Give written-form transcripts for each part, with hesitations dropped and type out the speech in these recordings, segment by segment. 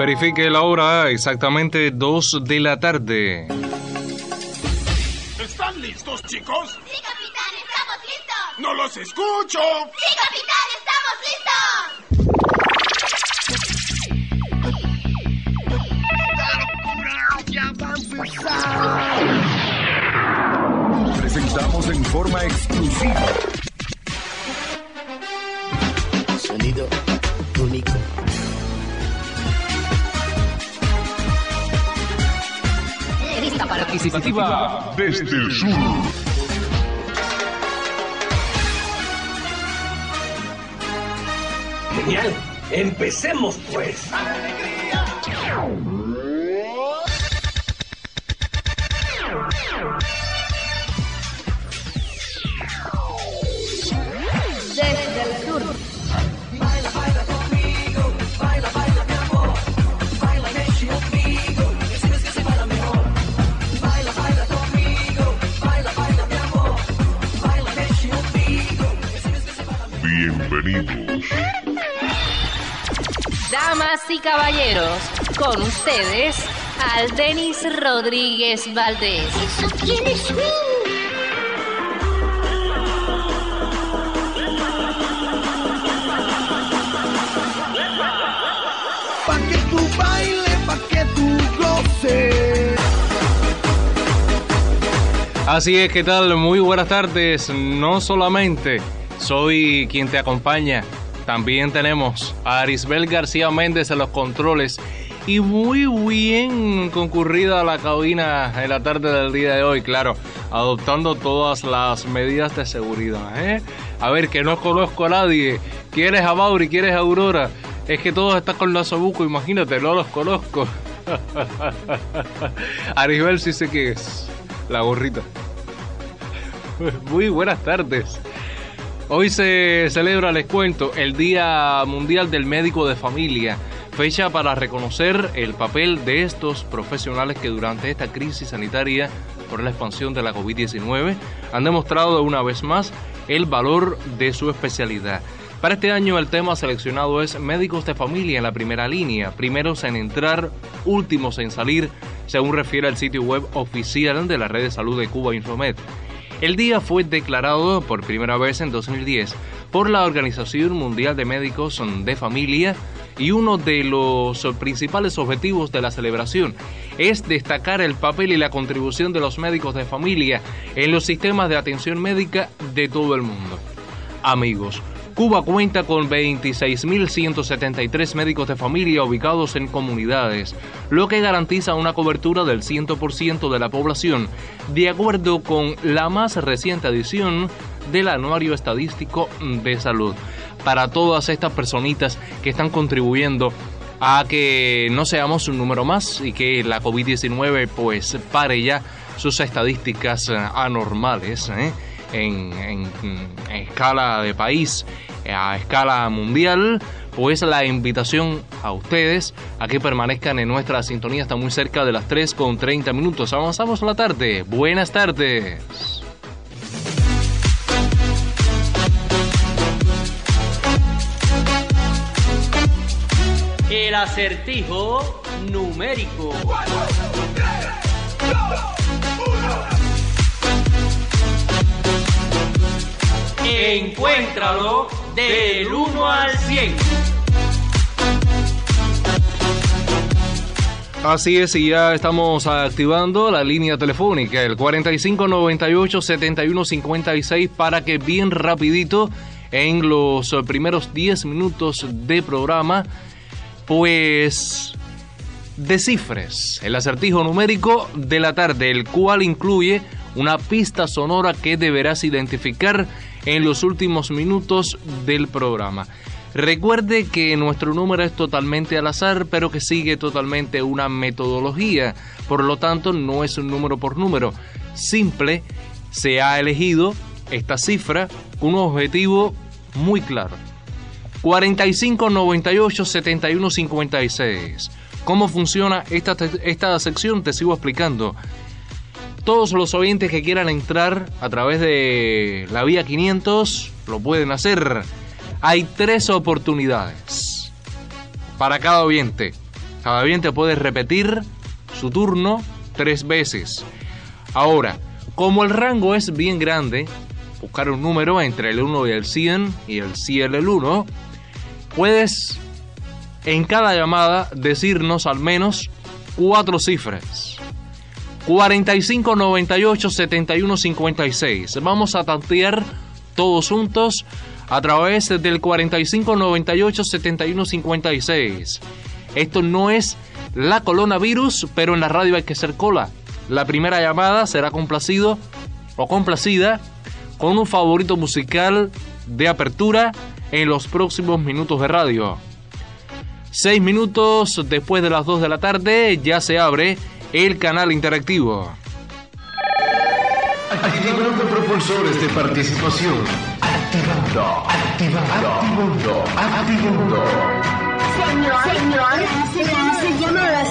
Verifique la hora, exactamente 2 de la tarde. ¿Están listos, chicos? ¡Sí, capitán! ¡Estamos listos! ¡No los escucho! ¡Sí, capitán! ¡Estamos listos! ¡Ya va a empezar! Presentamos en forma exclusiva. Sonido único. Lista participativa Desde el sur. Genial, empecemos pues. desde el sur. Bienvenidos. Damas y caballeros, con ustedes, Aldenis Rodríguez Valdés. ¡Eso tiene swing! Pa' que tú bailes, pa' que tú goces. Así es, ¿qué tal? Muy buenas tardes. No solamente soy quien te acompaña, también tenemos a Arisbel García Méndez en los controles y muy bien concurrida la cabina en la tarde del día de hoy, claro, adoptando todas las medidas de seguridad, ¿eh? A ver, que no conozco a nadie. ¿Quieres a Mauri? ¿Quieres a Aurora? Es que todos están con Nasobuco, imagínate, no los conozco. Arisbel sí sé que es la gorrita. Muy buenas tardes. Hoy se celebra, les cuento, el Día Mundial del Médico de Familia, fecha para reconocer el papel de estos profesionales que durante esta crisis sanitaria por la expansión de la COVID-19 han demostrado una vez más el valor de su especialidad. Para este año el tema seleccionado es médicos de familia en la primera línea, primeros en entrar, últimos en salir, según refiere el sitio web oficial de la Red de Salud de Cuba, Infomed. El día fue declarado por primera vez en 2010 por la Organización Mundial de Médicos de Familia y uno de los principales objetivos de la celebración es destacar el papel y la contribución de los médicos de familia en los sistemas de atención médica de todo el mundo. Amigos, Cuba cuenta con 26.173 médicos de familia ubicados en comunidades, lo que garantiza una cobertura del 100% de la población, de acuerdo con la más reciente edición del Anuario Estadístico de Salud. Para todas estas personitas que están contribuyendo a que no seamos un número más y que la COVID-19 pues pare ya sus estadísticas anormales, en escala de país, a escala mundial, pues la invitación a ustedes a que permanezcan en nuestra sintonía. Está muy cerca de las 3:30. Avanzamos la tarde. Buenas tardes. El acertijo numérico. Encuéntralo del 1 al 100. Así es, y ya estamos activando la línea telefónica, el 4598-7156, para que bien rapidito, en los primeros 10 minutos de programa, pues descifres el acertijo numérico de la tarde, el cual incluye una pista sonora que deberás identificar en los últimos minutos del programa. Recuerde que nuestro número es totalmente al azar, pero que sigue totalmente una metodología. Por lo tanto, no es un número por número. Simple, se ha elegido esta cifra con un objetivo muy claro. 4598-7156. ¿Cómo funciona esta sección? Te sigo explicando. Todos los oyentes que quieran entrar a través de la vía 500 lo pueden hacer. Hay 3 oportunidades para cada oyente. Cada oyente puede repetir su turno 3 veces. Ahora, como el rango es bien grande, buscar un número entre el 1 y el 100 y el 100 el 1, puedes en cada llamada decirnos al menos 4 cifras. 45 98 71 56. Vamos a tantear todos juntos a través del 45 98 71 56. Esto no es la coronavirus, pero en la radio hay que hacer cola. La primera llamada será complacido o complacida con un favorito musical de apertura en los próximos minutos de radio. 6 minutos después de las 2 de la tarde ya se abre el canal interactivo. Activando propulsores de participación. Activando. Señor, se llama la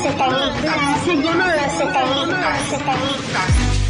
satanista.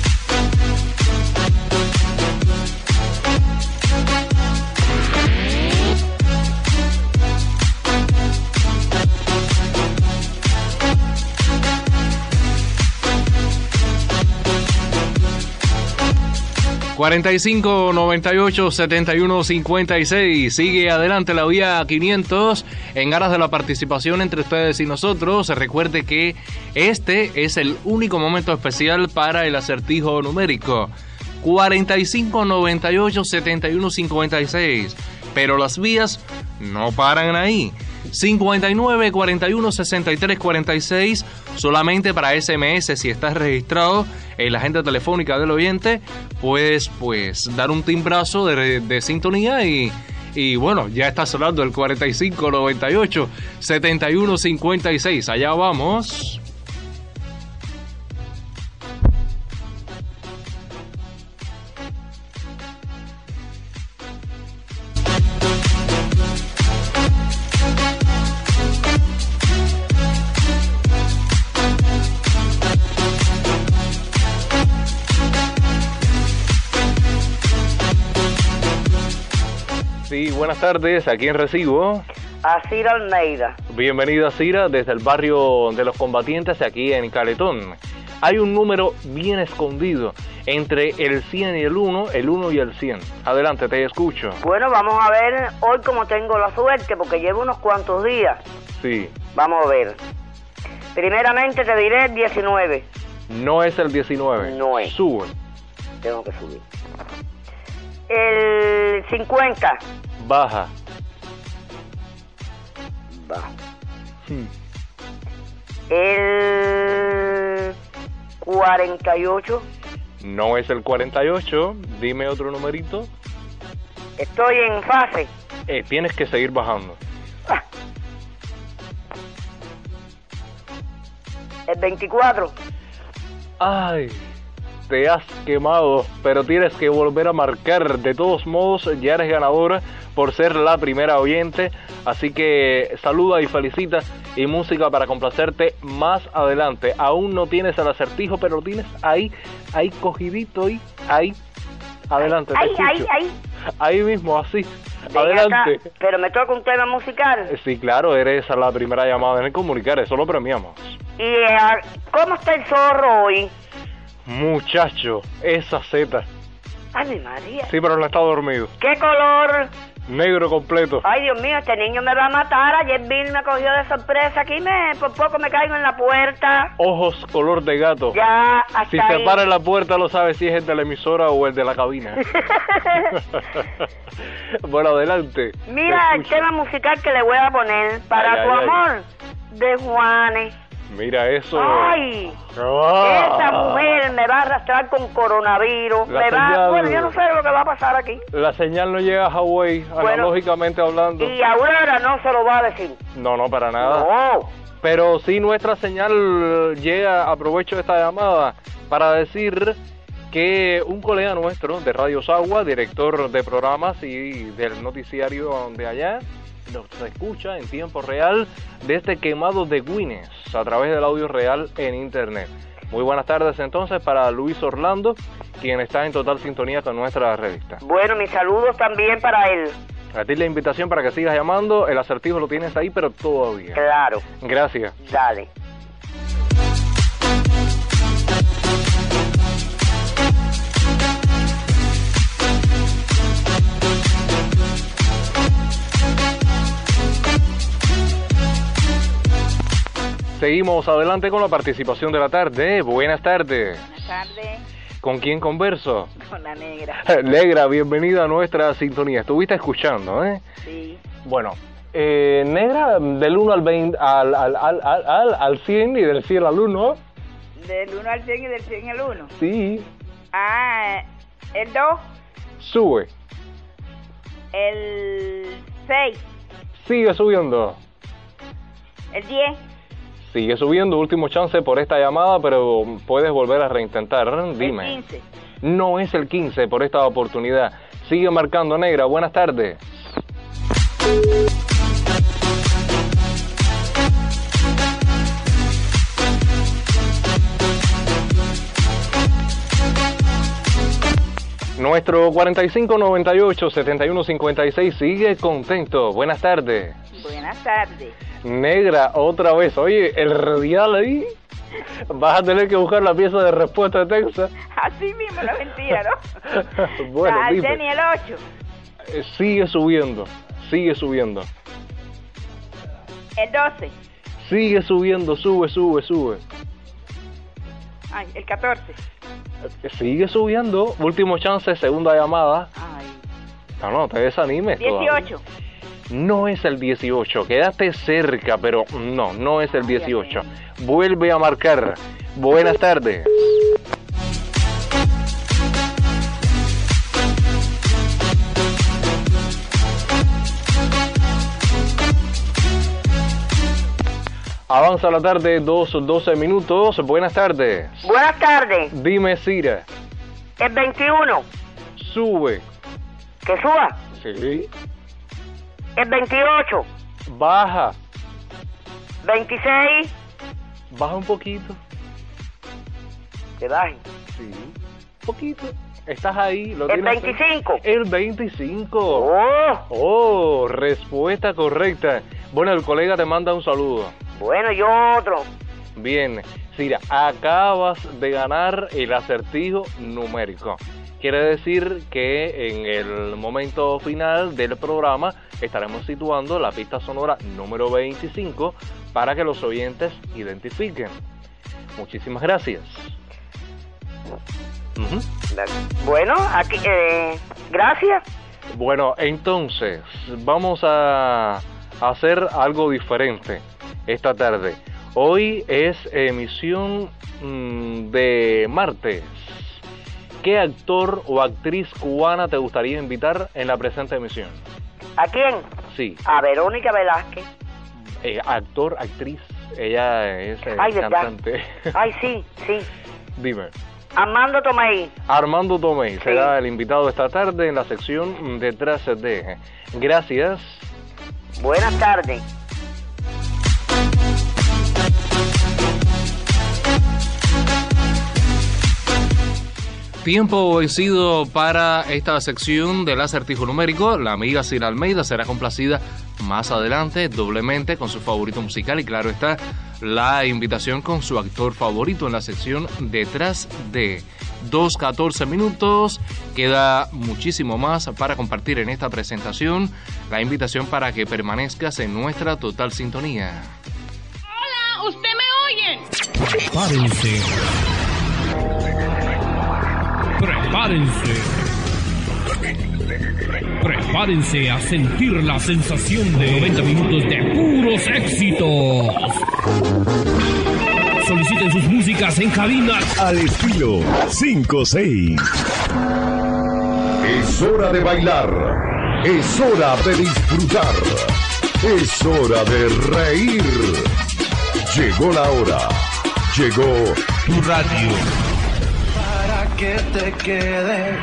45 98 71 56. Sigue adelante la vía 500 en aras de la participación entre ustedes y nosotros. Recuerde que este es el único momento especial para el acertijo numérico. 45 98 71 56. Pero las vías no paran ahí. 59 41 63 46 solamente para SMS. Si estás registrado en la agenda telefónica del oyente, puedes dar un timbrazo de sintonía y bueno, ya está sonando el 45 98 71 56. Allá vamos. Sí, buenas tardes, ¿a quién recibo? A Cira Almeida. Bienvenida, Cira, desde el barrio de los combatientes aquí en Caletón. Hay un número bien escondido entre el 100 y el 1 y el 100. Adelante, te escucho. Bueno, vamos a ver hoy cómo tengo la suerte, porque llevo unos cuantos días. Sí. Vamos a ver. Primeramente te diré el 19. No es el 19. No es. Sube. Tengo que subir. El 50. Baja. Baja. El 48. No es el 48. Dime otro numerito. Estoy en fase. Tienes que seguir bajando. El 24. Ay, te has quemado, pero tienes que volver a marcar. De todos modos, ya eres ganadora por ser la primera oyente. Así que saluda y felicita y música para complacerte más adelante. Aún no tienes el acertijo, pero lo tienes ahí cogidito y ahí. Adelante, te escucho. Ahí mismo, así. Ven adelante. Acá, pero me toca un tema musical. Sí, claro, eres la primera llamada en el comunicar, eso lo premiamos. ¿Y cómo está el zorro hoy? Muchacho, esa zeta. Ay, mi María. Sí, pero no está dormido. ¿Qué color? Negro completo. Ay, Dios mío, este niño me va a matar. Ayer Bill me cogió de sorpresa. Aquí por poco me caigo en la puerta. Ojos color de gato. Ya, hasta si ahí. se para en la puerta, lo sabes si es el de la emisora o el de la cabina. Bueno, adelante. Mira el tema musical que le voy a poner. Para tu amor, de Juanes. Mira eso. Ay, esa mujer me va a arrastrar con coronavirus. Bueno, yo no sé lo que va a pasar aquí. La señal no llega a Hawái, analógicamente hablando. Y Aurora no se lo va a decir. No, para nada. No. Pero sí nuestra señal llega, aprovecho esta llamada para decir que un colega nuestro de Radio Sagua, director de programas y del noticiario de allá, nos escucha en tiempo real desde Quemado de Güines a través del audio real en internet. Muy buenas tardes entonces para Luis Orlando, quien está en total sintonía con nuestra revista. Bueno, mis saludos también para él. A ti la invitación para que sigas llamando. El acertijo lo tienes ahí, pero todavía. Claro. Gracias. Dale. Seguimos adelante con la participación de la tarde. Buenas tardes. Buenas tardes. ¿Con quién converso? Con la negra. Negra, bienvenida a nuestra sintonía. Estuviste escuchando, ¿eh? Sí. Bueno, Negra, del 1 al 20, al 100 y del 100 al 1. Del 1 al 100 y del 100 al 1. Sí. El 2. Sube. El 6. Sigue subiendo. El 10. Sigue subiendo, último chance por esta llamada, pero puedes volver a reintentar. Dime. El 15. No es el 15 por esta oportunidad. Sigue marcando, Negra. Buenas tardes. Nuestro 4598-7156 sigue contento. Buenas tardes. Buenas tardes. Negra, otra vez. Oye, el radial ahí, vas a tener que buscar la pieza de respuesta de Texas. Así mismo, no es mentira, ¿no? Bueno, el dime. 10 y el 8. Sigue subiendo, sigue subiendo. El 12. Sigue subiendo, sube. Ay, el 14. Sigue subiendo, último chance, segunda llamada. Ay. No te desanimes. 18. Todavía. No es el 18, quedaste cerca, pero no es el 18. Vuelve a marcar. Buenas tardes. Avanza la tarde, 12 minutos. Buenas tardes. Buenas tardes. Dime, Cira. El 21. Sube. ¿Que suba? Sí. El 28. Baja. 26. Baja un poquito. Que baje. Sí. Poquito. Estás ahí. Lo El tienes 25. El 25. Oh. Respuesta correcta. Bueno, el colega te manda un saludo. Bueno, yo otro. Bien. Cira, acabas de ganar el acertijo numérico. Quiere decir que en el momento final del programa estaremos situando la pista sonora número 25 para que los oyentes identifiquen. Muchísimas gracias. Bueno, aquí, gracias. Bueno, entonces, vamos a hacer algo diferente esta tarde. Hoy es emisión de martes. ¿Qué actor o actriz cubana te gustaría invitar en la presente emisión? ¿A quién? Sí. A Verónica Velázquez. Actor, actriz, ella es Ay, cantante. Ay, sí. Dime. Armando Tomei. Armando Tomei Sí. será el invitado esta tarde en la sección Detrás de. Gracias. Buenas tardes. Tiempo vencido para esta sección del acertijo numérico. La amiga Cira Almeida será complacida más adelante doblemente con su favorito musical y claro está la invitación con su actor favorito en la sección Detrás de. 2:14 minutos, queda muchísimo más para compartir en esta presentación. La invitación para que permanezcas en nuestra total sintonía. Hola, ¿usted me oye? Prepárense a sentir la sensación de 90 minutos de puros éxitos. Soliciten sus músicas en cabina al estilo 5-6. Es hora de bailar. Es hora de disfrutar. Es hora de reír. Llegó la hora. Llegó tu radio. Para que te quede.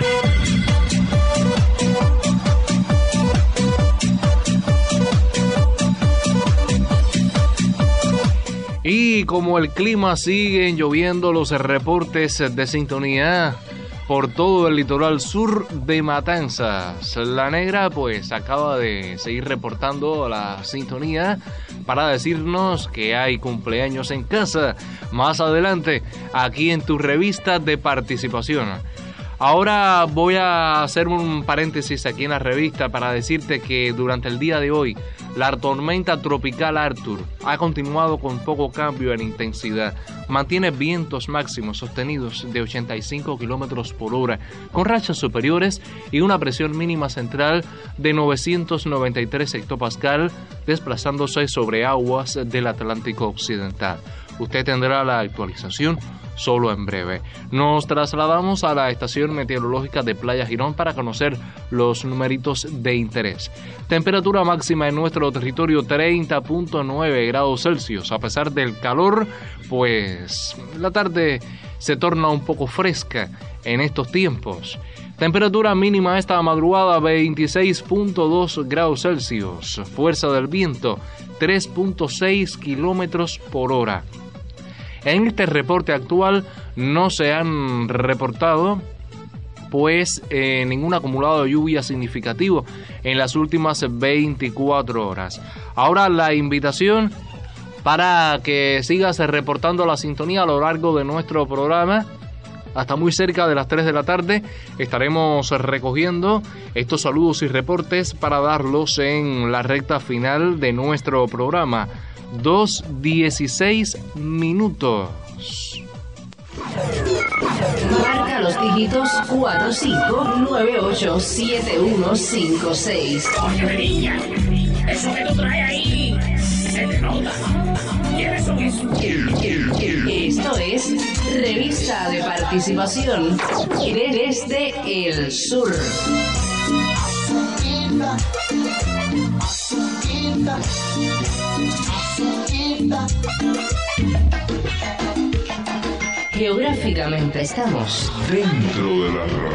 Y como el clima siguen lloviendo los reportes de sintonía, por todo el litoral sur de Matanzas. La Negra pues acaba de seguir reportando la sintonía para decirnos que hay cumpleaños en casa más adelante aquí en tu revista de participación. Ahora voy a hacer un paréntesis aquí en la revista para decirte que durante el día de hoy la tormenta tropical Arthur ha continuado con poco cambio en intensidad. Mantiene vientos máximos sostenidos de 85 kilómetros por hora, con rachas superiores y una presión mínima central de 993 hectopascal, desplazándose sobre aguas del Atlántico Occidental. Usted tendrá la actualización solo en breve. Nos trasladamos a la estación meteorológica de Playa Girón para conocer los numeritos de interés. Temperatura máxima en nuestro territorio 30.9 grados Celsius. A pesar del calor, pues la tarde se torna un poco fresca en estos tiempos. Temperatura mínima esta madrugada 26.2 grados Celsius. Fuerza del viento 3.6 kilómetros por hora. En este reporte actual no se han reportado pues ningún acumulado de lluvia significativo en las últimas 24 horas. Ahora la invitación para que sigas reportando la sintonía a lo largo de nuestro programa. Hasta muy cerca de las 3 de la tarde estaremos recogiendo estos saludos y reportes para darlos en la recta final de nuestro programa. 2:16 minutos. Marca los dígitos 45987156. Coño de niña, eso que tú traes ahí se te nota. ¿Quiénes son esos? Esto es Revista de Participación desde el Sur. Geográficamente estamos dentro de la radio.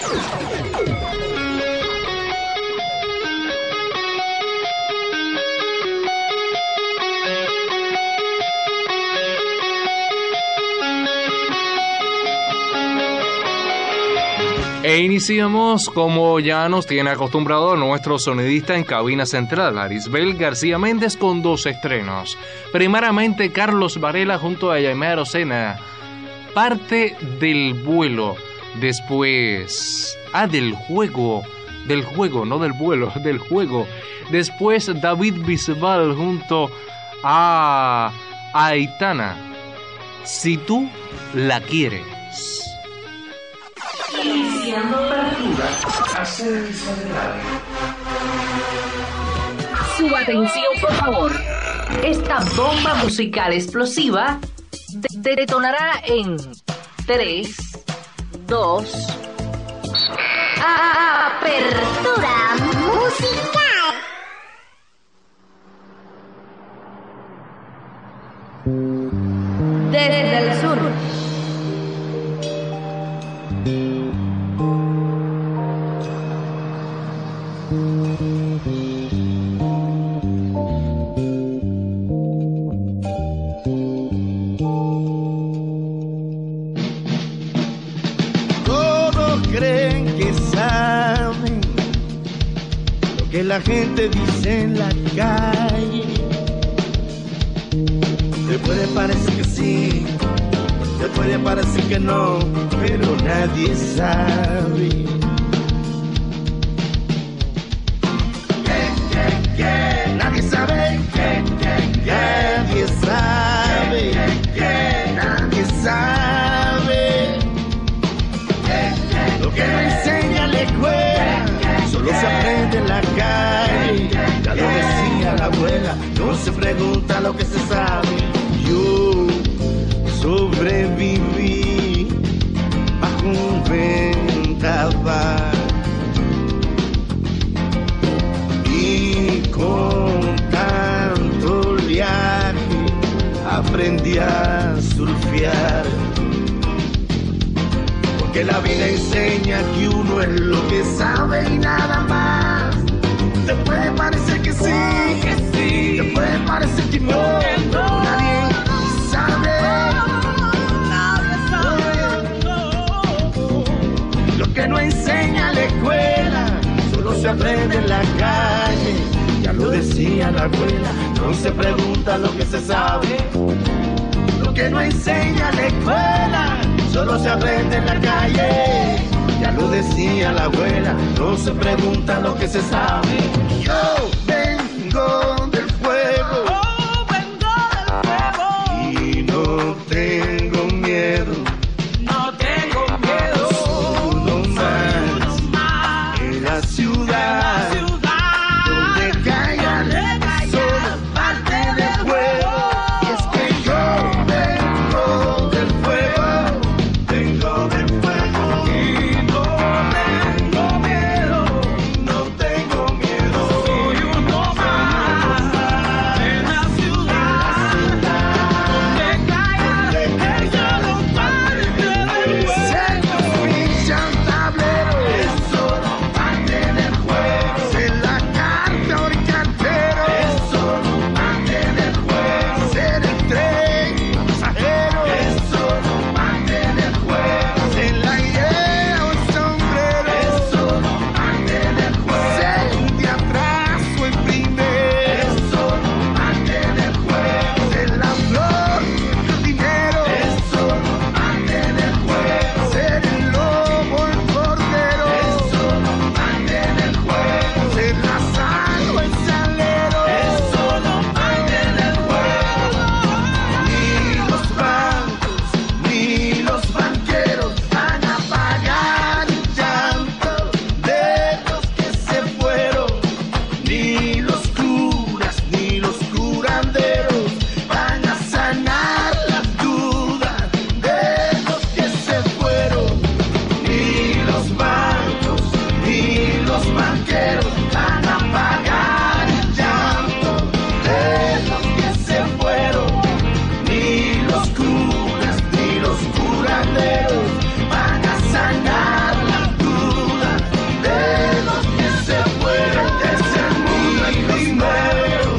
E iniciamos como ya nos tiene acostumbrado nuestro sonidista en cabina central, Arisbel García Méndez, con 2 estrenos. Primeramente, Carlos Varela junto a Jaime Arocena, Parte del vuelo. Después, del juego, no del vuelo, del juego. Después, David Bisbal junto a Aitana, Si tú la quieres. Iniciando apertura. Su atención, por favor. Esta bomba musical explosiva detonará en 3, 2. Apertura musical. Desde el sur. Que la gente dice en la calle. Te puede parecer que sí, te puede parecer que no, pero nadie sabe. Nadie sabe. Nadie sabe. Nadie sabe. Lo que no enseña la escuela solo se aprende en la calle. Ya lo decía la abuela, no se pregunta lo que se sabe. Yo sobreviví bajo un vendaval y con tanto oleaje aprendí a surfear. Que la vida enseña que uno es lo que sabe y nada más. Te puede parecer que sí, te puede parecer que no, nadie sabe. aprende en la calle. Ya lo decía la abuela, no se pregunta lo que se sabe. Lo que no enseña la escuela, solo se aprende en la calle. Ya lo decía la abuela, no se pregunta lo que se sabe. Yo vengo del fuego, y no tengo miedo. No tengo miedo. Uno más en la ciudad, donde caiga el sol, parte del fuego. Y es que yo vengo del fuego, vengo del fuego, y no tengo miedo, no tengo miedo. Soy uno más en la ciudad, donde caiga el sol, parte del fuego. Se pinchan tableros, es solo parte del juego. Ser la carta o el cartero, es solo parte del juego. Ser el tren pasajero, es solo parte del juego. Ser la idea o el sombrero, es solo parte del juego. Ser de atrás o el primero, es solo parte del juego. Ser la flor o el dinero, es solo parte del juego. Ser el lobo o el cordero, es solo parte del juego. Ser la sal o el salero, es solo parte del juego. Ni los bancos ni los banqueros van a pagar el llanto de los que se fueron. Ni los curas ni los curanderos van a sanar las dudas de los que se fueron. Ni los bancos ni los banqueros van a pagar el llanto de los que se fueron. Ni los curas ni los curanderos van a sanar las dudas de los que se fueron. Es el mundo y los nuevos,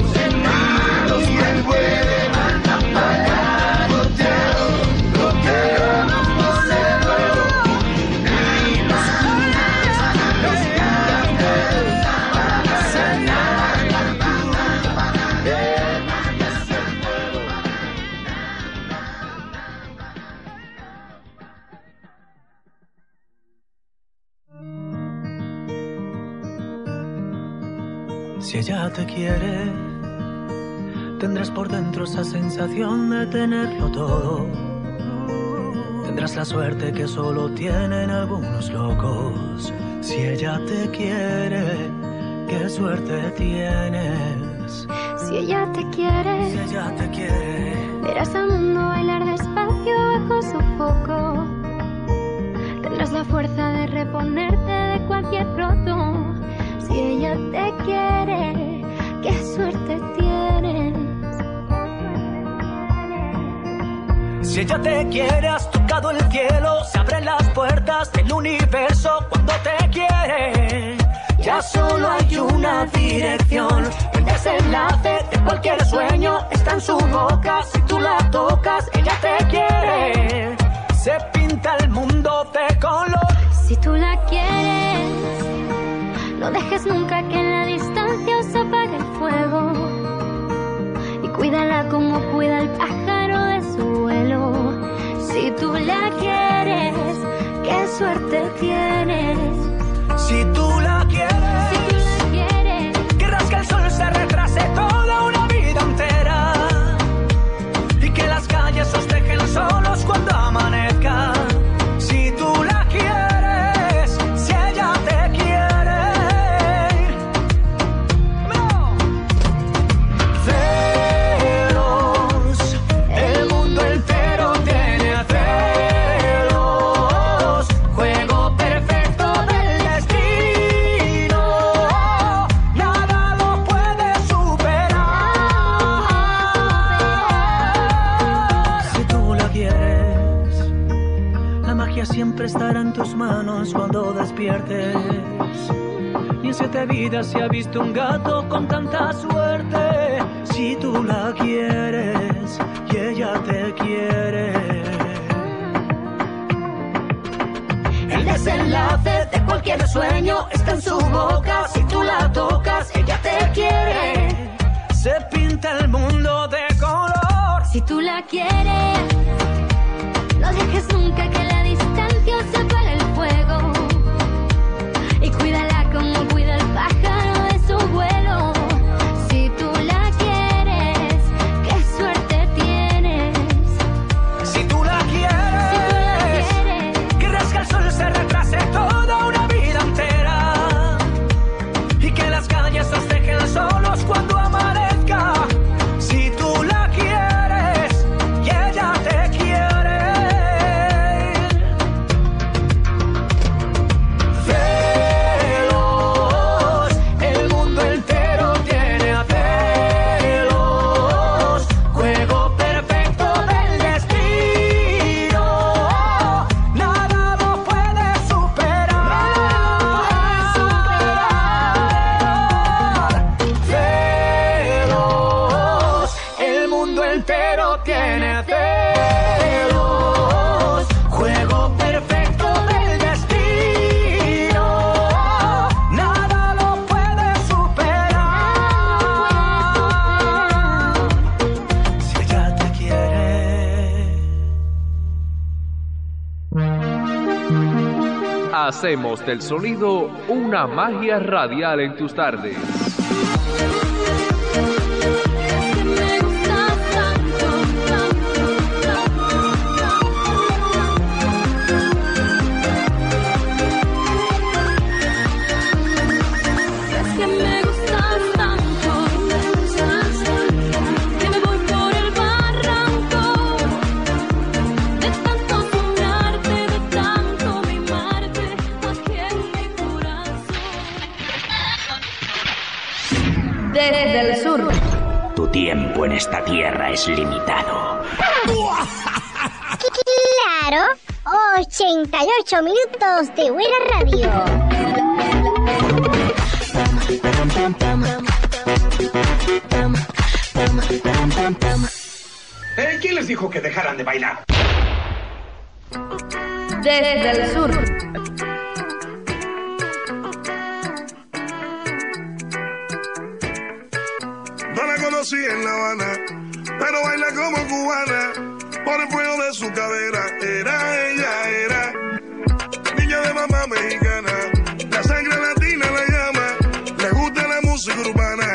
los que pueden van a pagar lo que no podemos. Ni los curas ni los curanderos van a sanar las dudas de los que se fueron. Si ella te quiere, tendrás por dentro esa sensación de tenerlo todo. Tendrás la suerte que solo tienen algunos locos. Si ella te quiere, qué suerte tienes. Si ella te quiere, Si ella te quiere, verás al mundo bailar despacio bajo su foco. Tendrás la fuerza de reponerte de cualquier roto. Si ella te quiere, qué suerte tienes. si ella te quiere, has tocado el cielo. Se abren las puertas del universo cuando te quiere. Ya solo hay una dirección. El desenlace de cualquier sueño está en su boca. Si tú la tocas, ella te quiere. Se pinta el mundo de color. Si tú la quieres, no dejes nunca que en la distancia se apague el fuego. Y cuídala como cuida el pájaro de su vuelo. Si tú la quieres, qué suerte tienes. Si tú la quieres, querrás que el sol se retrase toda una vida entera. Y que las calles os dejen solos cuando amanezca. Si tú la quieres, si ella te quiere. Celos, el mundo entero tiene celos. Juego perfecto del destino, nada lo puede superar. Si tú la quieres, la magia siempre estará en tus manos cuando despiertes. Y en 7 vidas se ha visto un gato con tanta suerte. Si tú la quieres y ella te quiere. El desenlace de cualquier cualquier sueño está en su boca. Si tú la tocas, ella te quiere. Se pinta el mundo de color. Si tú la quieres, no dejes nunca que la distancia se apague el fuego. Y cuídala como cuida el pájaro de su vuelo. Si tú la quieres, qué suerte tienes. Si tú la quieres, querrás que el sol se retrase toda una vida entera. Y que las calles nos dejen solos cuando amanezca. Si tú la quieres y ella te quiere. Celos, el mundo entero tiene a celos. Juego perfecto del destino. Nada lo puede superar. Celos, el mundo entero tiene celos. Juego perfecto del destino. Nada lo puede superar. Si ella te quiere. Hacemos del sonido una magia radial en tus tardes. Es que me gustas tanto, que me voy por el barranco. De tanto soñarte, de tanto mimarte, aquí en mi corazón. Desde el sur. Tu tiempo en esta tierra es limitado. Claro, 88 minutos de buena radio. ¿Quién les dijo que dejaran de bailar? Desde el sur. No la conocí en La Habana, pero baila como cubana, por el fuego de su cadera. Era niña de mamá mexicana, la sangre latina la llama, le gusta la música urbana.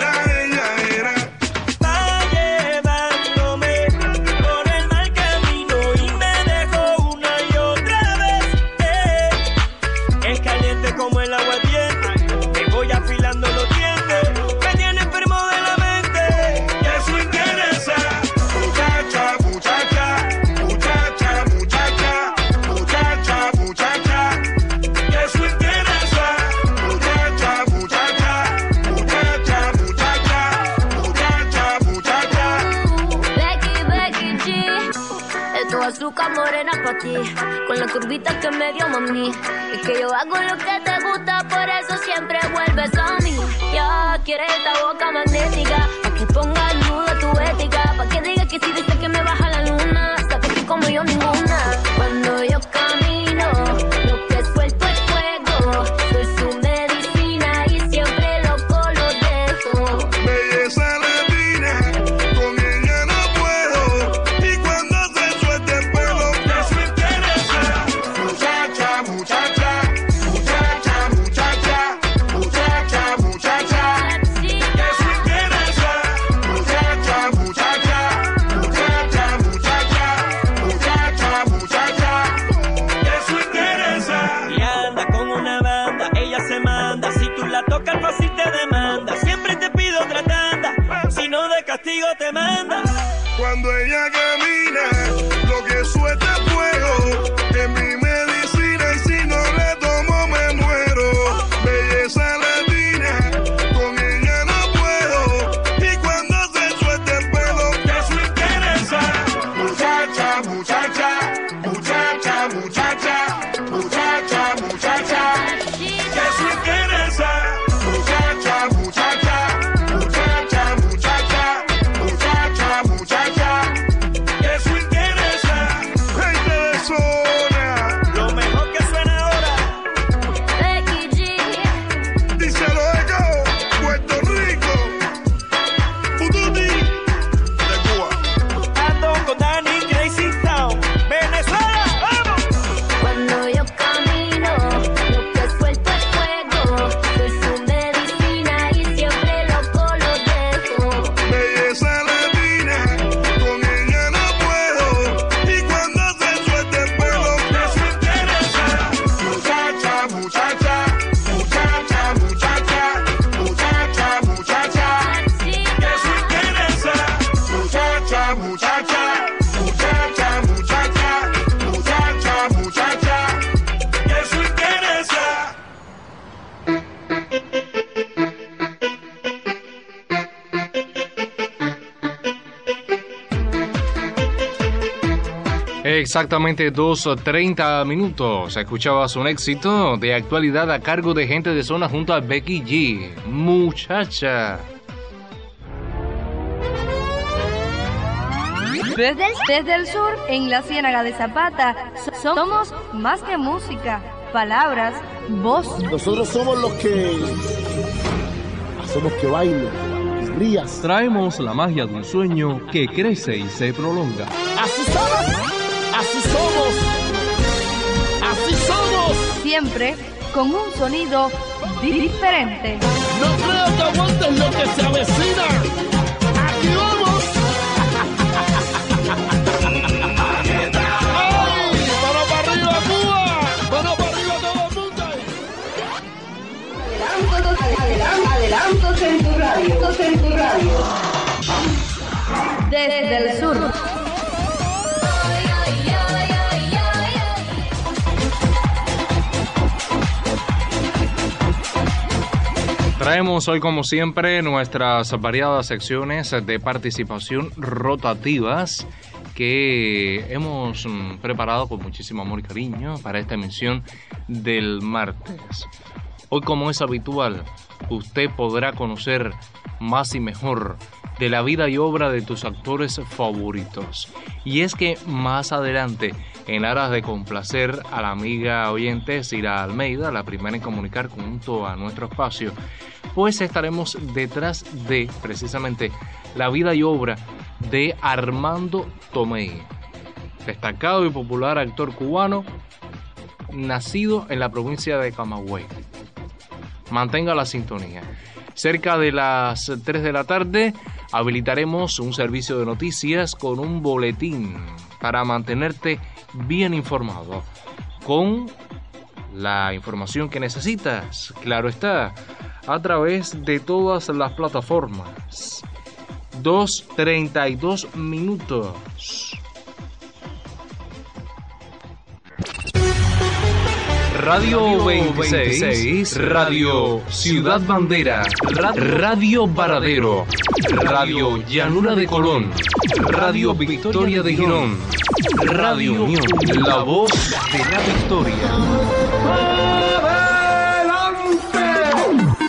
Va llevándome por el mal camino y me dejó una y otra vez. Es caliente como el agua tiene, me voy afilando los dientes, me tiene enfermo de la mente. Y eso interesa, muchacha, muchacha, muchacha, muchacha, muchacha, muchacha. Y eso interesa, muchacha, muchacha, muchacha, muchacha, muchacha, muchacha. Becky G, esto es azúcar morena pa' ti, con la curvita que me dio mami. Es que yo hago lo que te gusta, por eso siempre vuelves a mí. Ya quieres esta boca magnética, pa' que ponga en duda tu ética, pa' que digas que si dices que me baja la luna, sabes que como yo ninguna. Cuando yo camino, lo que suelto es fuego, soy su medicina y siempre loco lo dejo. Belleza latina, con ella no puedo, y cuando se suelte el pelo, eso interesa. Muchacha, muchacha, muchacha, muchacha, muchacha, muchacha. Eso interesa. Muchacha, muchacha, muchacha, Exactamente 2:30 minutos. Escuchabas un éxito de actualidad a cargo de Gente de Zona junto a Becky G. Muchacha. Desde el sur, en la Ciénaga de Zapata, somos más que música, palabras, voz. Nosotros somos los que hacemos que baile, que brillas. Traemos la magia de un sueño que crece y se prolonga. Así somos, así somos, así somos. Siempre con un sonido diferente. No creo que aguantes lo que se avecina. Aquí vamos. Adelantos en tu radio. Desde el sur. Traemos hoy, como siempre, nuestras variadas secciones de participación rotativas que hemos preparado con muchísimo amor y cariño para esta emisión del martes. Hoy, como es habitual, usted podrá conocer más y mejor de la vida y obra de tus actores favoritos. Y es que más adelante, en aras de complacer a la amiga oyente Cira Almeida, la primera en comunicar junto a nuestro espacio, pues estaremos detrás de, precisamente, la vida y obra de Armando Tomei, destacado y popular actor cubano, nacido en la provincia de Camagüey. Mantenga la sintonía. Cerca de las 3 de la tarde habilitaremos un servicio de noticias con un boletín para mantenerte bien informado, con la información que necesitas, claro está, a través de todas las plataformas. 2:32 minutos. Radio 26, Radio Ciudad Bandera, Radio Varadero, Radio Llanura de Colón, Radio Victoria de Girón, Radio Unión, la voz de la Victoria. ¡Adelante!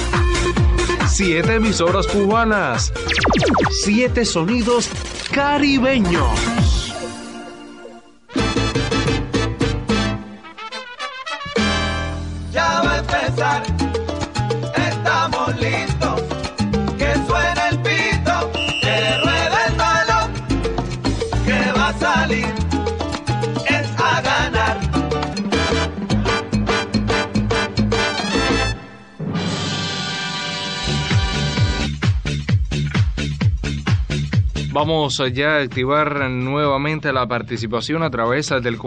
7 emisoras cubanas, 7 sonidos caribeños. Estamos listos, que suene el pito, que ruede el balón, que va a salir, es a ganar. Vamos ya a activar nuevamente la participación a través del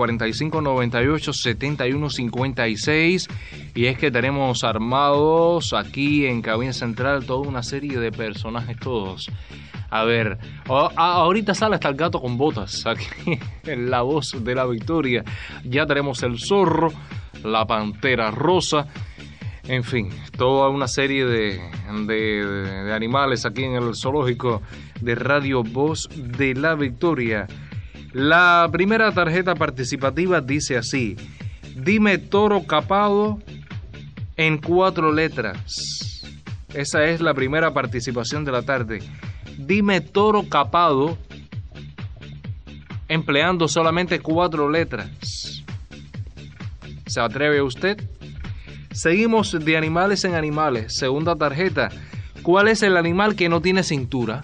4598-7156, y es que tenemos armados aquí en Cabina Central toda una serie de personajes todos. A ver, ahorita sale hasta el gato con botas aquí en la voz de la Victoria. Ya tenemos el zorro, la pantera rosa. En fin, toda una serie de animales aquí en el zoológico de Radio Voz de la Victoria. La primera tarjeta participativa dice así: dime toro capado en 4 letras. Esa es la primera participación de la tarde. Dime toro capado empleando solamente 4 letras. ¿Se atreve usted? Seguimos de animales en animales. Segunda tarjeta. ¿Cuál es el animal que no tiene cintura?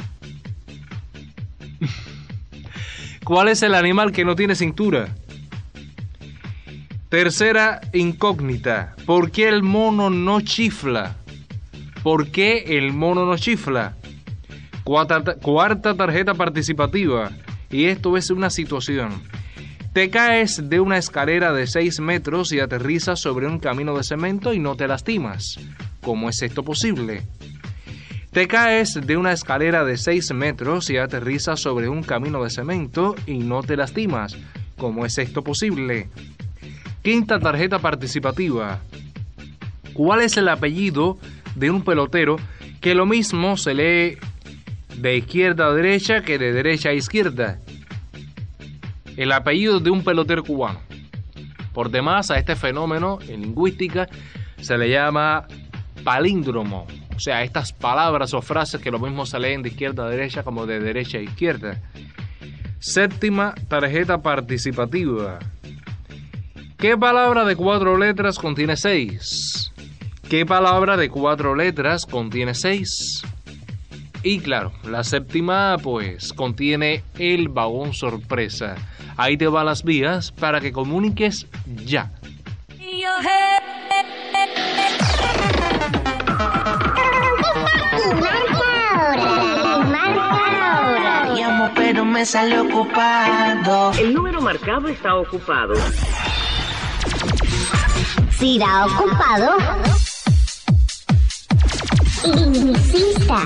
¿Cuál es el animal que no tiene cintura? Tercera incógnita. ¿Por qué el mono no chifla? ¿Por qué el mono no chifla? Cuarta tarjeta participativa. Y esto es una situación. Te caes de una escalera de 6 metros y aterrizas sobre un camino de cemento y no te lastimas. ¿Cómo es esto posible? Te caes de una escalera de 6 metros y aterrizas sobre un camino de cemento y no te lastimas. ¿Cómo es esto posible? Quinta tarjeta participativa. ¿Cuál es el apellido de un pelotero que lo mismo se lee de izquierda a derecha que de derecha a izquierda? el apellido de un pelotero cubano. Por demás, a este fenómeno en lingüística se le llama palíndromo. O sea, estas palabras o frases que lo mismo se leen de izquierda a derecha como de derecha a izquierda. Séptima tarjeta participativa. ¿Qué palabra de 4 letras contiene 6? ¿Qué palabra de 4 letras contiene 6? Y claro, la séptima pues contiene el vagón sorpresa. Ahí te van las vías para que comuniques ya. Llamo pero me sale ocupado. El número marcado está ocupado. Si irá ocupado, insista.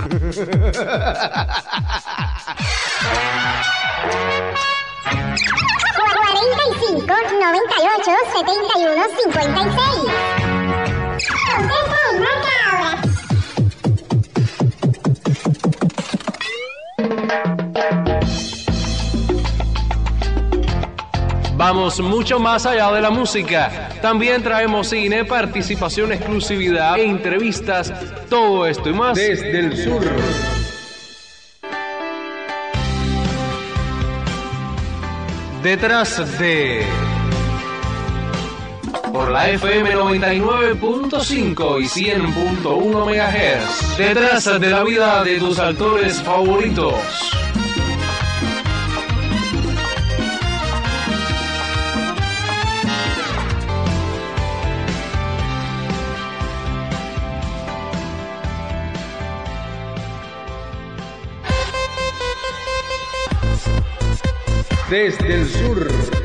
45 98 71 56. Contesta y marca ahora. Vamos mucho más allá de la música. También traemos cine, participación, exclusividad e entrevistas. Todo esto y más desde el sur. Detrás de... Por la FM 99.5 y 100.1 MHz. Detrás de la vida de tus actores favoritos. Desde el sur.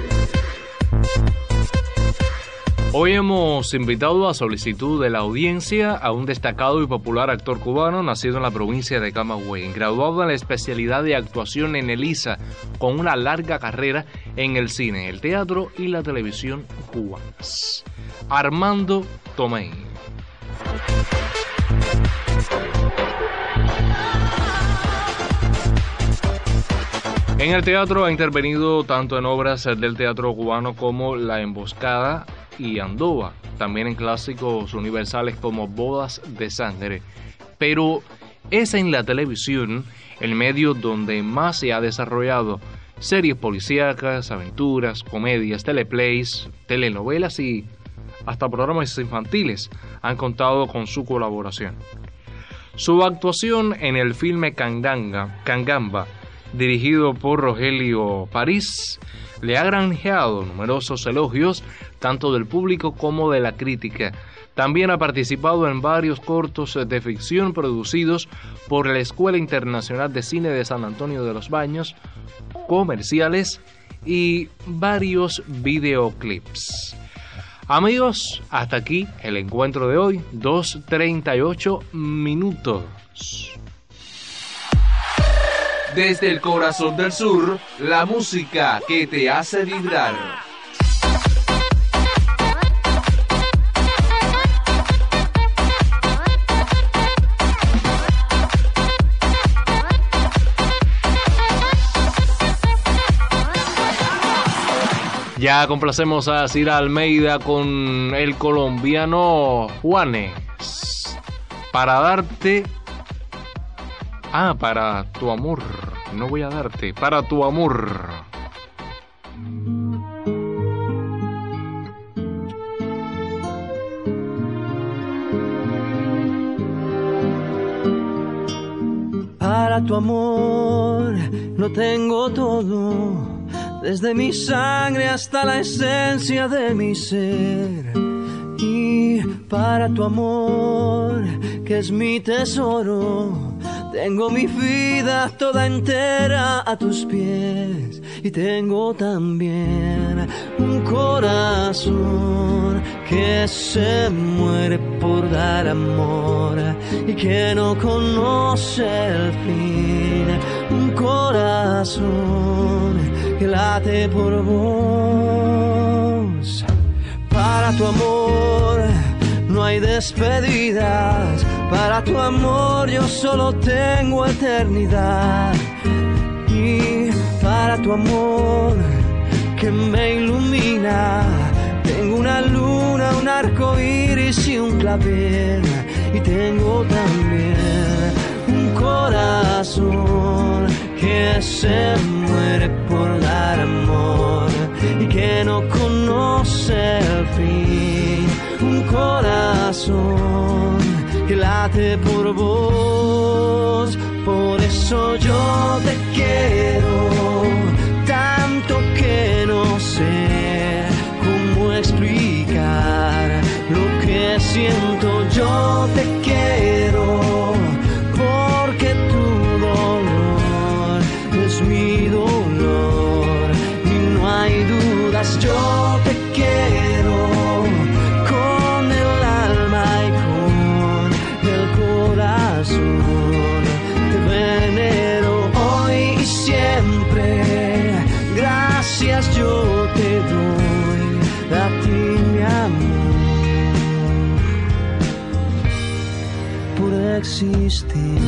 Hoy hemos invitado a solicitud de la audiencia a un destacado y popular actor cubano nacido en la provincia de Camagüey, graduado en la especialidad de actuación en el ISA, con una larga carrera en el cine, el teatro y la televisión cubanas. Armando Tomei. En el teatro ha intervenido tanto en obras del teatro cubano como La Emboscada y Andoa, también en clásicos universales como Bodas de Sangre. Pero es en la televisión el medio donde más se ha desarrollado. Series policíacas, aventuras, comedias, teleplays, telenovelas y hasta programas infantiles han contado con su colaboración. Su actuación en el filme Cangamba, dirigido por Rogelio París, le ha granjeado numerosos elogios tanto del público como de la crítica. También ha participado en varios cortos de ficción producidos por la Escuela Internacional de Cine de San Antonio de los Baños, comerciales y varios videoclips. Amigos, hasta aquí el encuentro de hoy, 2:38 minutos. Desde el corazón del sur, la música que te hace vibrar. Ya complacemos a Cira Almeida con el colombiano Juanes. Para darte... para tu amor. No voy a darte. Para tu amor. Para tu amor no tengo todo, desde mi sangre hasta la esencia de mi ser. Y para tu amor, que es mi tesoro, tengo mi vida toda entera a tus pies. Y tengo también un corazón que se muere por dar amor y que no conoce el fin. Un corazón que late por vos. Para tu amor no hay despedidas, para tu amor yo solo tengo eternidad. Y para tu amor que me ilumina. Tengo una luna, un arco iris y un clavel. Y tengo también un corazón que se muere por dar amor y que no conoce el fin. Un corazón que late por vos. Por eso yo te quiero tanto que no sé cómo explicar lo que siento. Yo te quiero porque tu dolor es mi dolor y no hay dudas. Yo te quiero con el alma y con el corazón. Te venero hoy y siempre. Gracias yo te doy a ti, mi amor, por existir.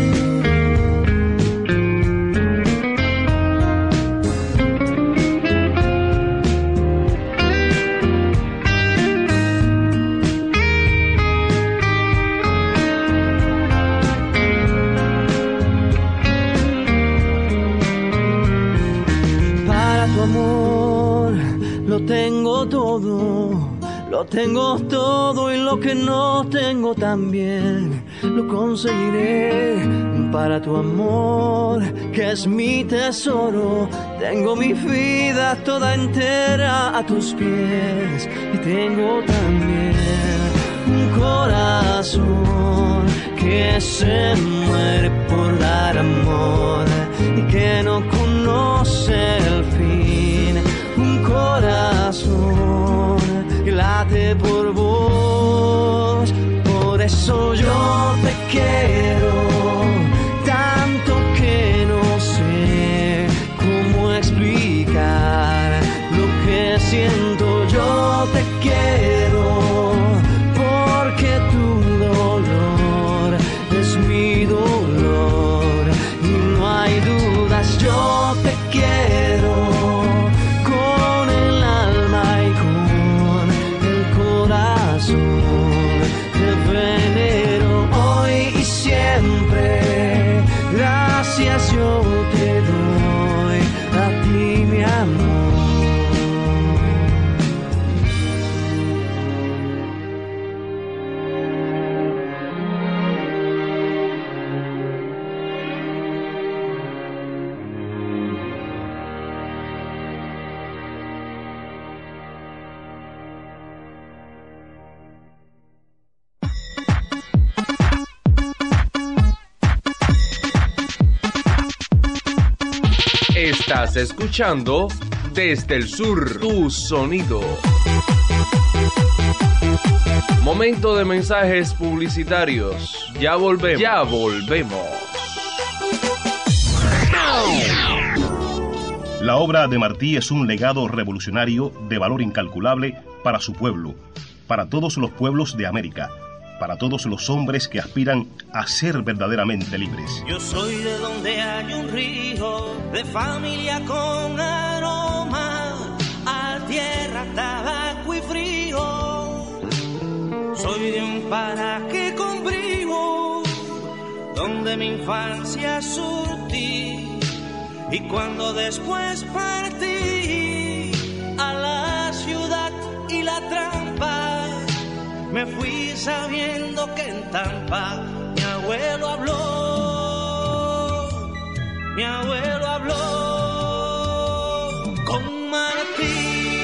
Lo tengo todo y lo que no tengo también lo conseguiré. Para tu amor, que es mi tesoro, tengo mi vida toda entera a tus pies. Y tengo también un corazón que se muere por dar amor y que no conoce el fin. Un corazón que late por vos. Por eso yo te quiero tanto que no sé cómo explicar lo que siento. Yo te quiero porque tu dolor es mi dolor y no hay dudas. Yo te quiero con el alma y con el corazón. Te venero hoy y siempre. Gracias yo te doy a ti, mi amor. Estás escuchando Desde el Sur, tu sonido. Momento de mensajes publicitarios. Ya volvemos. Ya volvemos. La obra de Martí es un legado revolucionario de valor incalculable para su pueblo, para todos los pueblos de América, para todos los hombres que aspiran a ser verdaderamente libres. Yo soy de donde hay un río de familia con aroma a tierra, tabaco y frío. Soy de un paraje con brío donde mi infancia surtí. Y cuando después partí a la ciudad y la trampa, me fui sabiendo que en Tampa mi abuelo habló con Martí.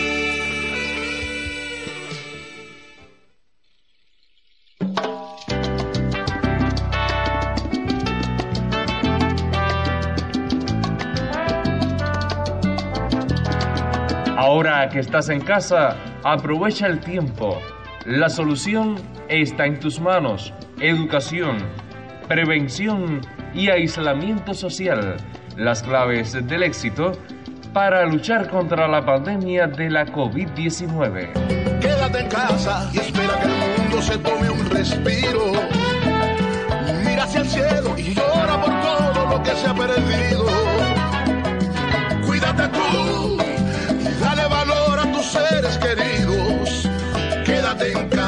Ahora que estás en casa, aprovecha el tiempo. La solución está en tus manos. Educación, prevención y aislamiento social. Las claves del éxito para luchar contra la pandemia de la COVID-19. Quédate en casa y espera que el mundo se tome un respiro. Mira hacia el cielo y llora por todo lo que se ha perdido. Cuídate tú y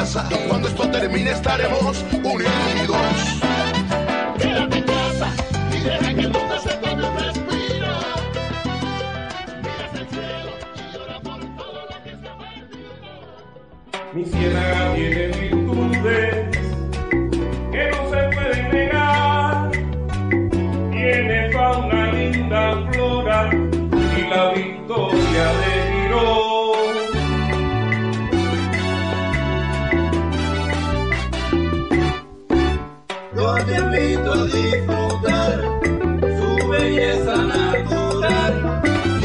casa. Cuando esto termine estaremos unidos. Quédate en casa y deja que el mundo se tome un respiro. Mira hacia el cielo y llora por todo lo que se ha perdido. Mi ciénaga tiene virtudes que no se pueden negar. Tiene fauna, linda flora y la victoria de Girón. Yo te invito a disfrutar su belleza natural.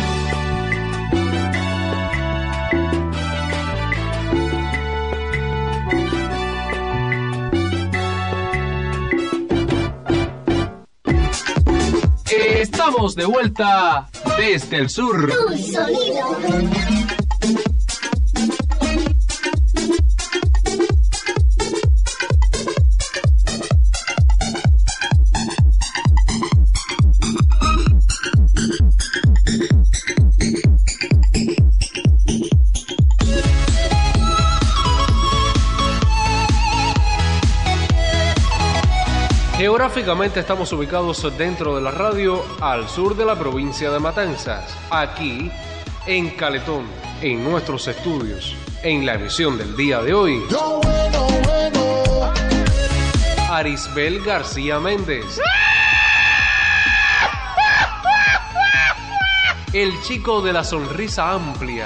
Estamos de vuelta desde el sur. Tu sonido. Geográficamente estamos ubicados dentro de la radio al sur de la provincia de Matanzas, aquí en Caletón, en nuestros estudios, en la emisión del día de hoy. Arisbel García Méndez, el chico de la sonrisa amplia.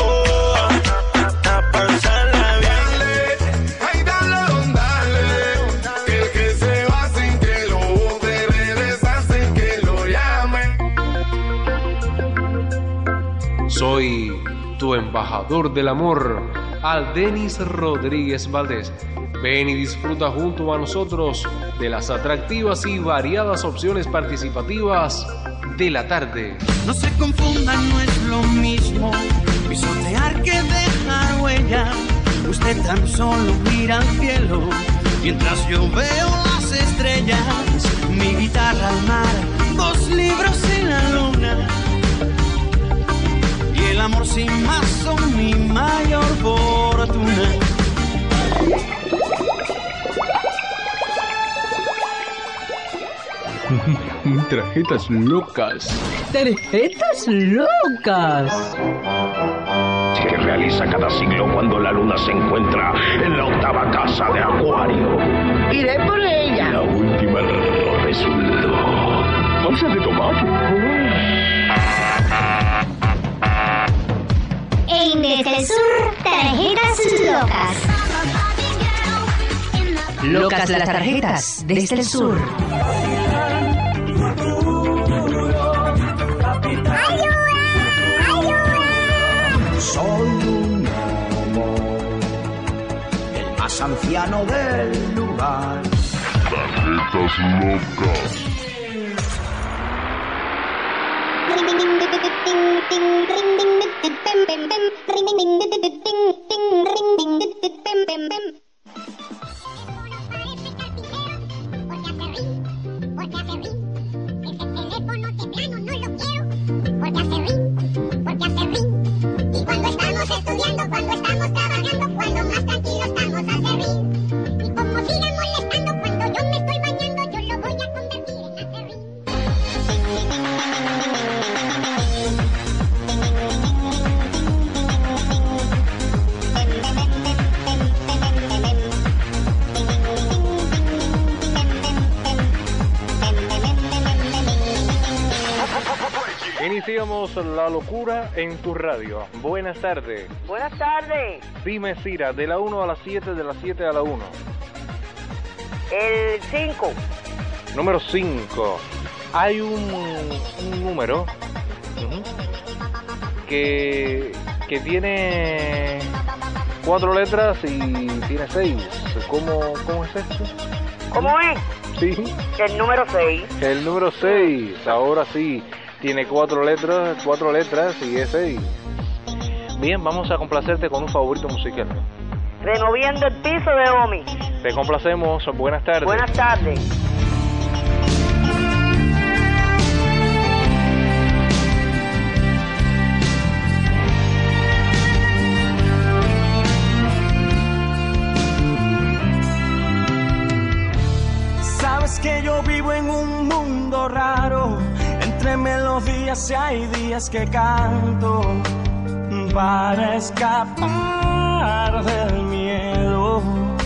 Soy tu embajador del amor, Aldenis Rodríguez Valdés. Ven y disfruta junto a nosotros de las atractivas y variadas opciones participativas de la tarde. No se confundan, no es lo mismo pisotear que dejar huella. Usted tan solo mira al cielo mientras yo veo las estrellas. Mi guitarra al mar, 2 libros en la luna. Y el amor sin más son mi mayor fortuna. Tarjetas locas. ¡Tarjetas locas! Que realiza cada siglo cuando la luna se encuentra en la 8ª casa de Acuario. Iré por ella. La última resultó salsa de tomate. En Desde el Sur, tarjetas locas. Locas las tarjetas desde el sur. Soy un gnomo, el más anciano del lugar. Tarjetas locas. Iniciamos la locura en tu radio. Buenas tardes. Buenas tardes. Dime, Cira, de la 1 a las 7, de las 7 a la 1. El 5. Número 5. Hay un número que tiene 4 letras y tiene 6. ¿Cómo es esto? ¿Cómo es? Sí. El número 6. El número 6. Ahora sí. Tiene 4 letras y es 6. Bien, vamos a complacerte con un favorito musical. Removiendo el piso de Omi. Te complacemos. Buenas tardes. Buenas tardes. algo raro entre melodías y hay días que canto para escapar del miedo,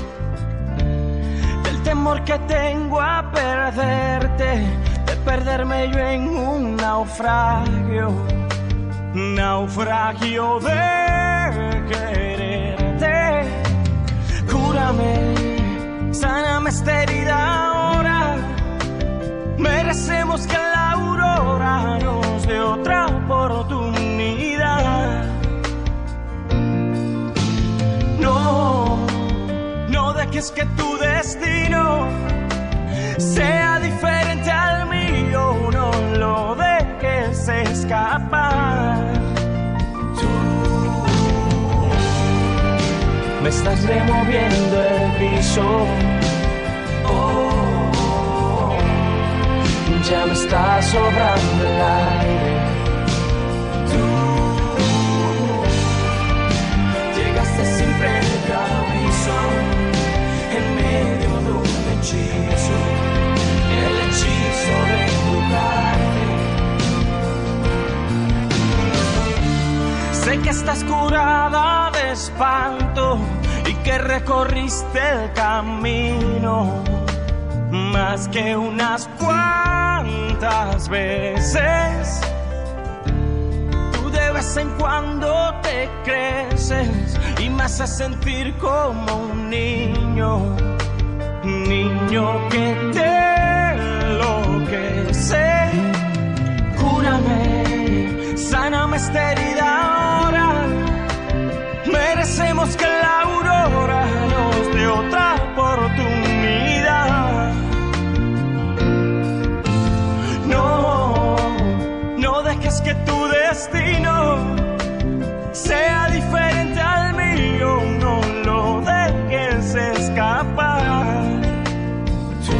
del temor que tengo a perderte, de perderme yo en un naufragio de quererte. Cúrame, sáname esta herida ahora. Merecemos que la aurora nos dé otra oportunidad. No dejes que tu destino sea diferente al mío. No lo dejes escapar. Tú me estás removiendo el piso. Ya me está sobrando el aire. Tú llegaste sin previo aviso, en medio de un hechizo, el hechizo de embrujarte. Sé que estás curada de espanto y que recorriste el camino más que unas cuantas veces. Tú de vez en cuando te creces y me haces sentir como un niño que te enloquece. Cúrame, sáname esta herida ahora. Merecemos que la aurora nos dé otra oportunidad. No dejes que tu destino sea diferente al mío. No lo dejes escapar. Tú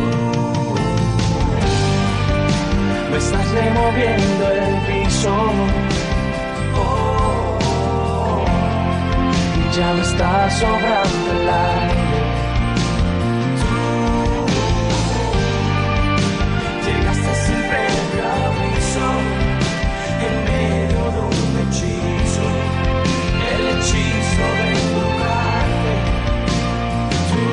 me estás removiendo el piso. Ya me está sobrando el aire. En medio de un hechizo, el hechizo de embrujarte. Tú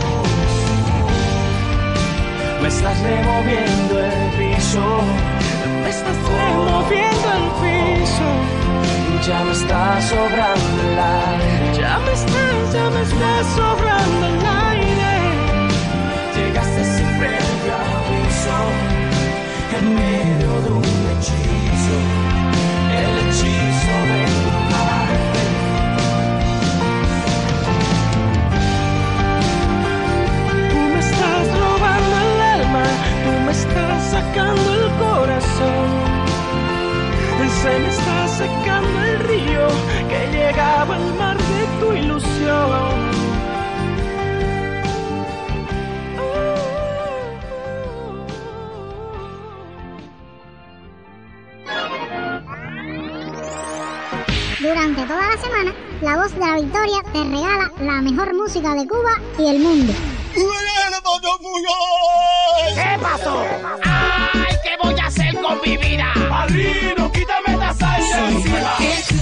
me estás removiendo el piso, me estás removiendo el piso. Ya me está sobrando el aire, ya me está sobrando el aire. Llegaste sin previo aviso, en medio de un hechizo, el hechizo de embrujarte. Tú me estás robando el alma, tú me estás sacando el corazón. Se me está secando el río que llegaba al mar de tu ilusión. Durante toda la semana, La Voz de la Victoria te regala la mejor música de Cuba y el mundo. ¿Qué pasó? ¡Ay, qué voy a hacer con mi vida! Padrino, quítame la sal de encima.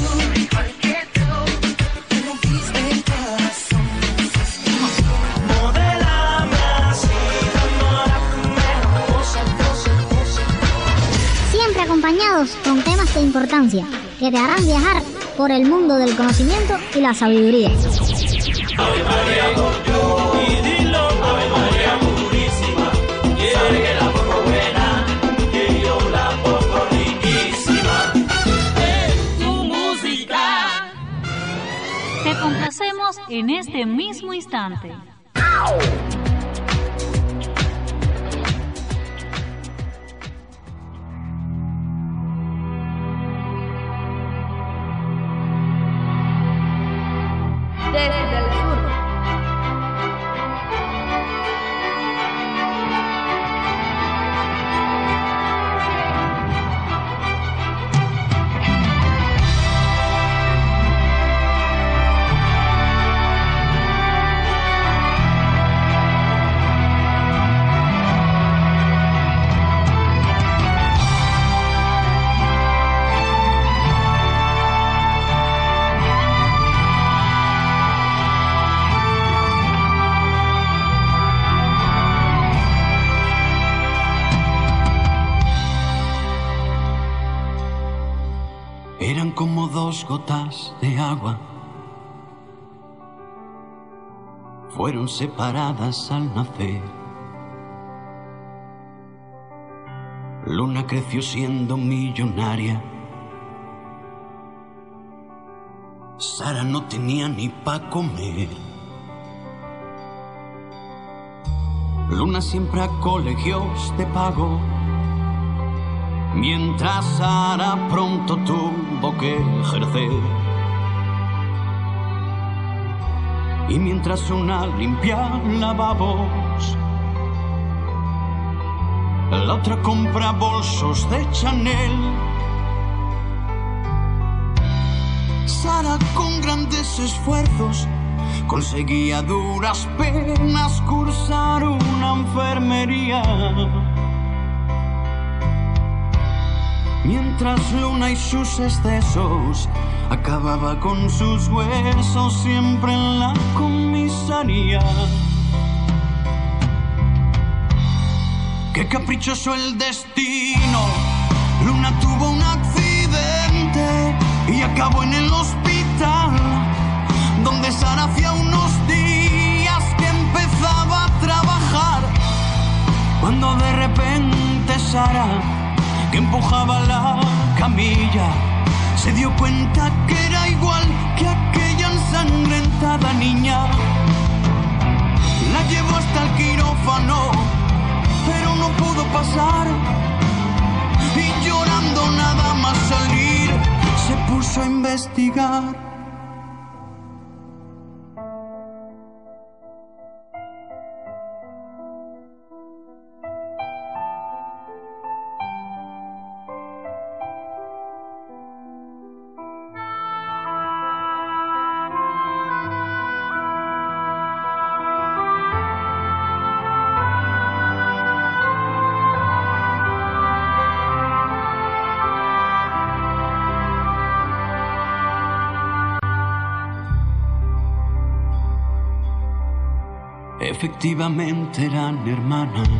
Siempre acompañados con temas de importancia que te harán viajar por el mundo del conocimiento y la sabiduría. Ave María, yo y dilo, Ave María purísima, quiere que la pongo buena, que yo la pongo riquísima. Es tu música. Te complacemos en este mismo instante. Desde el sur. eran como 2 gotas de agua. Fueron separadas al nacer. Luna creció siendo millonaria. Sara no tenía ni pa' comer. Luna siempre a colegios de pago, mientras Sara pronto tuvo que ejercer. Y mientras una limpia lavabos, la otra compra bolsos de Chanel. Sara con grandes esfuerzos conseguía a duras penas cursar una enfermería. Mientras Luna y sus excesos acababa con sus huesos siempre en la comisaría. Qué caprichoso el destino. Luna tuvo un accidente y acabó en el hospital, donde Sara hacía unos días que empezaba a trabajar, cuando de repente Sara, que empujaba la camilla, se dio cuenta que era igual que aquella ensangrentada niña. La llevó hasta el quirófano, pero no pudo pasar, y llorando nada más salir, se puso a investigar. Efectivamente eran hermanas.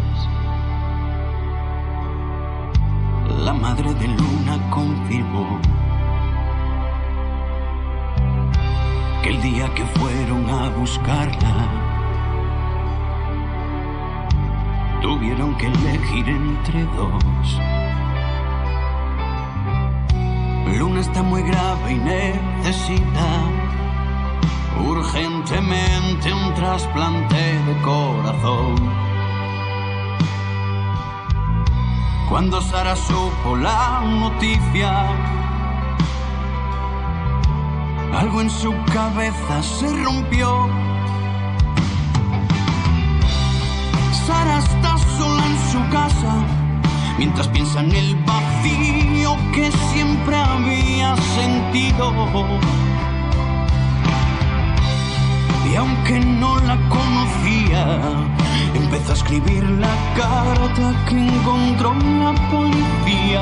La madre de Luna confirmó que el día que fueron a buscarla tuvieron que elegir entre 2. Luna está muy grave y necesita urgentemente un trasplante de corazón. Cuando Sara supo la noticia, algo en su cabeza se rompió. Sara está sola en su casa, mientras piensa en el vacío que siempre había sentido. Y aunque no la conocía, empezó a escribir la carta que encontró la policía.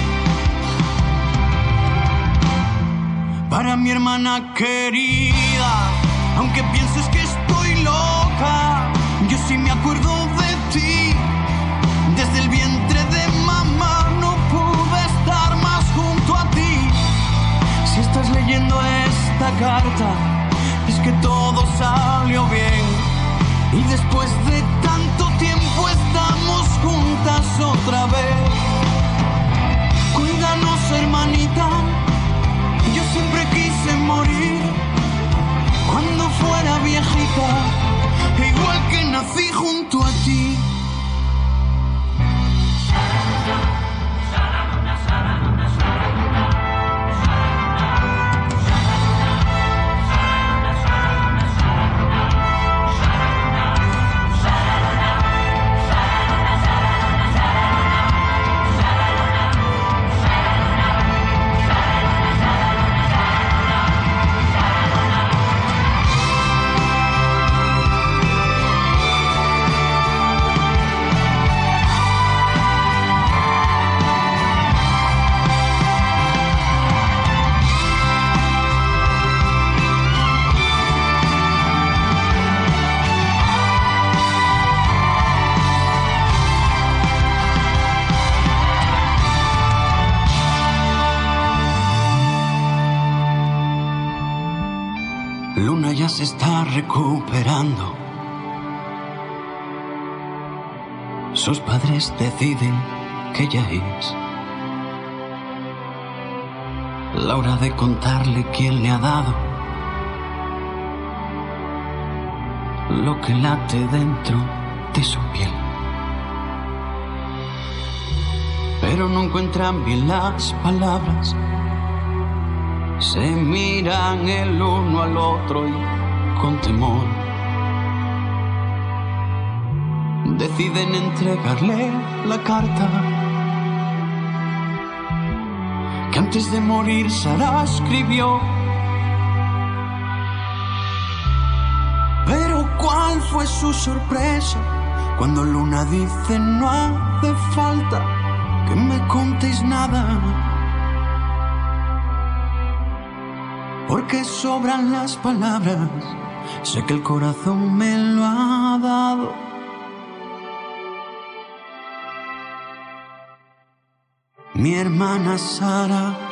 Para mi hermana querida, aunque pienses que estoy loca, yo sí me acuerdo de ti. Desde el vientre de mamá no pude estar más junto a ti. Si estás leyendo esta carta, es que todo salió bien, y después de tanto tiempo estamos juntas otra vez. Cuídanos, hermanita, yo siempre quise morir cuando fuera viejita, igual que nací junto a ti. recuperando. Sus padres deciden que ya es la hora de contarle quién le ha dado lo que late dentro de su piel. Pero no encuentran bien las palabras, se miran el uno al otro y con temor deciden entregarle la carta que antes de morir Sara escribió. Pero ¿cuál fue su sorpresa cuando Luna dice no hace falta que me contéis nada, porque sobran las palabras, sé que el corazón me lo ha dado. Mi hermana Sara